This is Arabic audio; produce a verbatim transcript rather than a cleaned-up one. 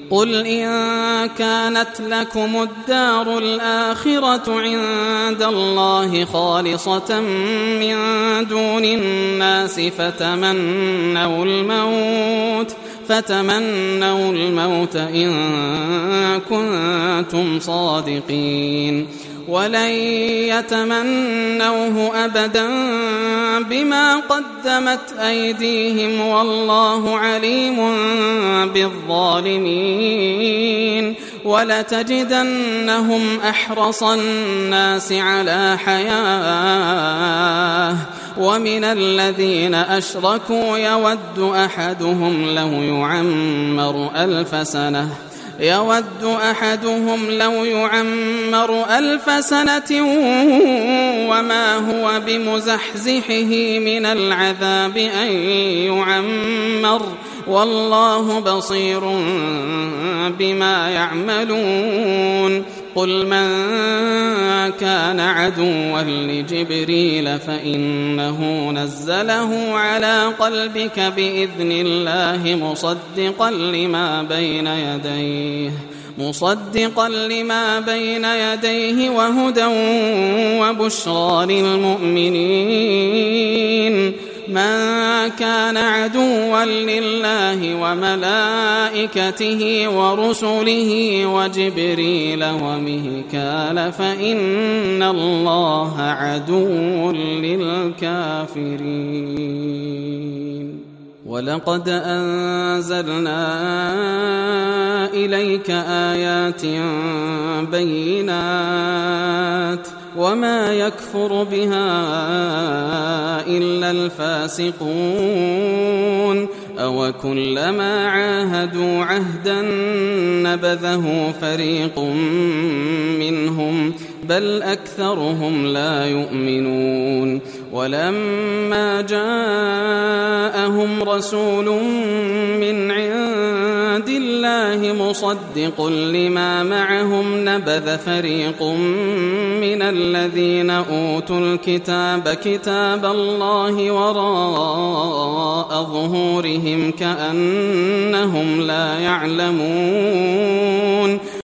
قل إن كانت لكم الدار الآخرة عند الله خالصة من دون الناس فتمنوا الموت فتمنوا الموت إن كنتم صادقين ولن يتمنوه أبدا بما قدمت أيديهم والله عليم بالظالمين ولتجدنهم أحرص الناس على حياة ومن الذين أشركوا يود أحدهم لو يعمر ألف سنة يود أحدهم لو يعمر ألف سنة وما هو بمزحزحه من العذاب أن يعمر والله بصير بما يعملون قل من كان عدوا لجبريل فإنه نزله على قلبك بإذن الله مصدقا لما بين يديه مصدقا لما بين يديه وهدى وبشرى للمؤمنين من كان عدوا لله وملائكته ورسله وجبريل وميكال فإن الله عدو للكافرين ولقد أنزلنا إليك آيات بينات وما يكفر بها إلا الفاسقون أو كلما عاهدوا عهدا نبذه فريق منهم بل أكثرهم لا يؤمنون ولما جاءهم رسول من عند الله مصدق لما معهم نبذ فريق من الذين أوتوا الكتاب كتاب الله وراء ظهورهم كأنهم لا يعلمون